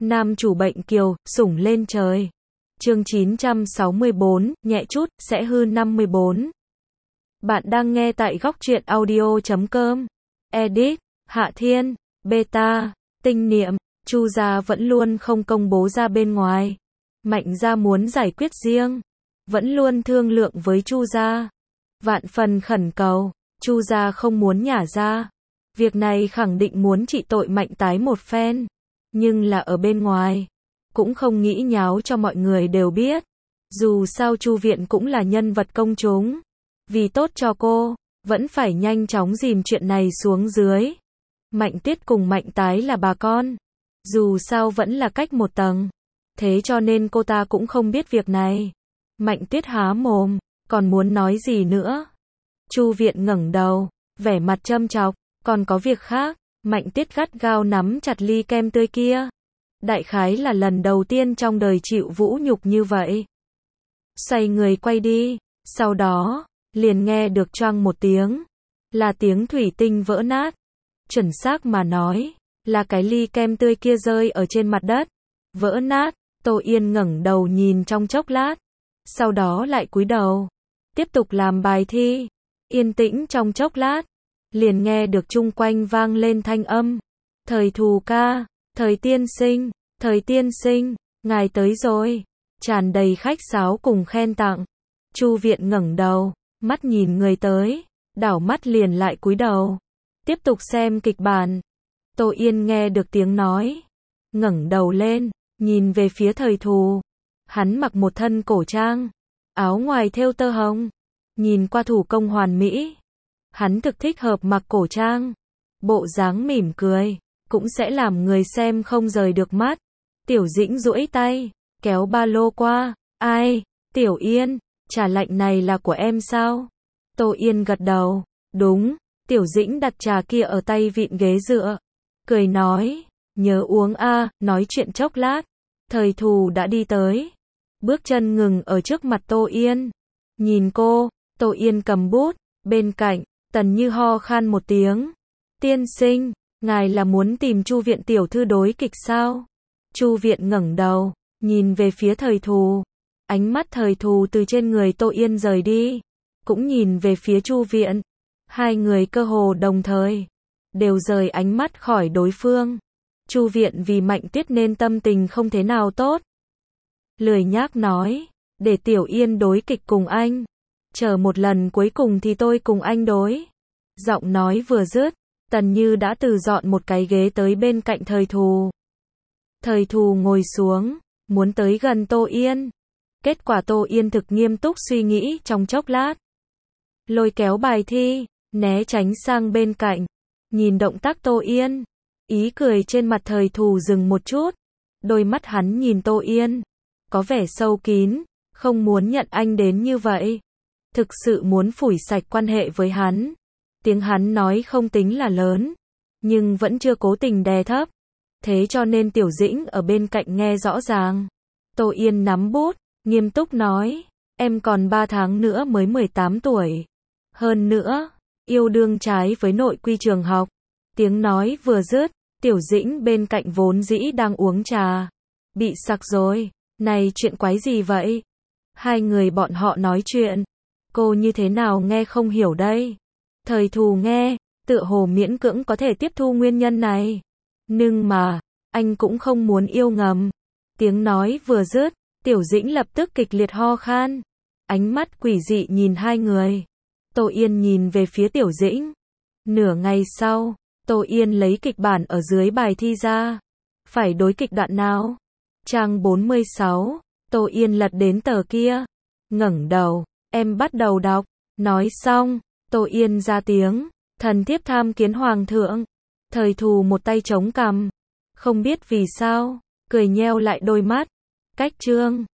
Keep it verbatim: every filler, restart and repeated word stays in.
Nam chủ bệnh kiều, sủng lên trời. Chương chín trăm sáu mươi bốn, nhẹ chút, sẽ hư năm mươi bốn. Bạn đang nghe tại góc truyện audio chấm com. Edit, Hạ Thiên, Beta, Tinh Niệm, Chu gia vẫn luôn không công bố ra bên ngoài. Mạnh gia muốn giải quyết riêng, vẫn luôn thương lượng với Chu gia. Vạn phần khẩn cầu, Chu gia không muốn nhả ra. Việc này khẳng định muốn trị tội Mạnh tái một phen, nhưng là ở bên ngoài, cũng không nghĩ nháo cho mọi người đều biết. Dù sao Chu viện cũng là nhân vật công chúng, vì tốt cho cô, vẫn phải nhanh chóng dìm chuyện này xuống dưới. Mạnh Tuyết cùng Mạnh tái là bà con, dù sao vẫn là cách một tầng, thế cho nên cô ta cũng không biết việc này. Mạnh Tuyết há mồm, còn muốn nói gì nữa. Chu viện ngẩng đầu, vẻ mặt châm chọc, còn có việc khác. Mạnh Tuyết gắt gao nắm chặt ly kem tươi kia. Đại khái là lần đầu tiên trong đời chịu vũ nhục như vậy. Xoay người quay đi, sau đó, liền nghe được choang một tiếng. Là tiếng thủy tinh vỡ nát. Chuẩn xác mà nói, là cái ly kem tươi kia rơi ở trên mặt đất. Vỡ nát, Tô Yên ngẩng đầu nhìn trong chốc lát. Sau đó lại cúi đầu. Tiếp tục làm bài thi. Yên tĩnh trong chốc lát. Liền nghe được chung quanh vang lên thanh âm. Thời thù ca, thời tiên sinh, thời tiên sinh, ngài tới rồi. Tràn đầy khách sáo cùng khen tặng. Chu viện ngẩng đầu, mắt nhìn người tới, đảo mắt liền lại cúi đầu. Tiếp tục xem kịch bản. Tô Yên nghe được tiếng nói, ngẩng đầu lên, nhìn về phía thời thù. Hắn mặc một thân cổ trang, áo ngoài thêu tơ hồng, nhìn qua thủ công hoàn mỹ. Hắn thực thích hợp mặc cổ trang, bộ dáng mỉm cười, cũng sẽ làm người xem không rời được mắt. Tiểu Dĩnh duỗi tay, kéo ba lô qua. Ai, Tiểu Yên, trà lạnh này là của em sao? Tô Yên gật đầu, đúng. Tiểu Dĩnh đặt trà kia ở tay vịn ghế dựa, cười nói, nhớ uống a. Nói chuyện chốc lát, thời thù đã đi tới, bước chân ngừng ở trước mặt Tô Yên. Nhìn cô, Tô Yên cầm bút, bên cạnh, Tần Như ho khan một tiếng. Tiên sinh, ngài là muốn tìm Chu viện tiểu thư đối kịch sao? Chu viện ngẩng đầu, nhìn về phía thời thù. Ánh mắt thời thù từ trên người Tô Yên rời đi, cũng nhìn về phía Chu viện. Hai người cơ hồ đồng thời, đều rời ánh mắt khỏi đối phương. Chu viện vì Mạnh Tuyết nên tâm tình không thế nào tốt. Lười nhác nói, để Tiểu Yên đối kịch cùng anh. Chờ một lần cuối cùng thì tôi cùng anh đối. Giọng nói vừa dứt, Tần Như đã từ dọn một cái ghế tới bên cạnh thời thù. Thời thù ngồi xuống, muốn tới gần Tô Yên. Kết quả Tô Yên thực nghiêm túc suy nghĩ trong chốc lát. Lôi kéo bài thi, né tránh sang bên cạnh. Nhìn động tác Tô Yên, ý cười trên mặt thời thù dừng một chút. Đôi mắt hắn nhìn Tô Yên, có vẻ sâu kín, không muốn nhận anh đến như vậy. Thực sự muốn phủi sạch quan hệ với hắn. Tiếng hắn nói không tính là lớn, nhưng vẫn chưa cố tình đè thấp. Thế cho nên Tiểu Dĩnh ở bên cạnh nghe rõ ràng. Tô Yên nắm bút, nghiêm túc nói, em còn ba tháng nữa mới mười tám tuổi. Hơn nữa, yêu đương trái với nội quy trường học. Tiếng nói vừa dứt, Tiểu Dĩnh bên cạnh vốn dĩ đang uống trà. Bị sặc rồi, này chuyện quái gì vậy? Hai người bọn họ nói chuyện, cô như thế nào nghe không hiểu đây? Thời thù nghe, tựa hồ miễn cưỡng có thể tiếp thu nguyên nhân này. Nhưng mà, anh cũng không muốn yêu ngầm. Tiếng nói vừa dứt, Tiểu Dĩnh lập tức kịch liệt ho khan. Ánh mắt quỷ dị nhìn hai người. Tô Yên nhìn về phía Tiểu Dĩnh. Nửa ngày sau, Tô Yên lấy kịch bản ở dưới bài thi ra. Phải đối kịch đoạn nào? Trang bốn mươi sáu, Tô Yên lật đến tờ kia. Ngẩng đầu, em bắt đầu đọc. Nói xong, Tô Yên ra tiếng, thần thiếp tham kiến hoàng thượng. Thời thù một tay chống cằm, không biết vì sao, cười nheo lại đôi mắt. Cách chương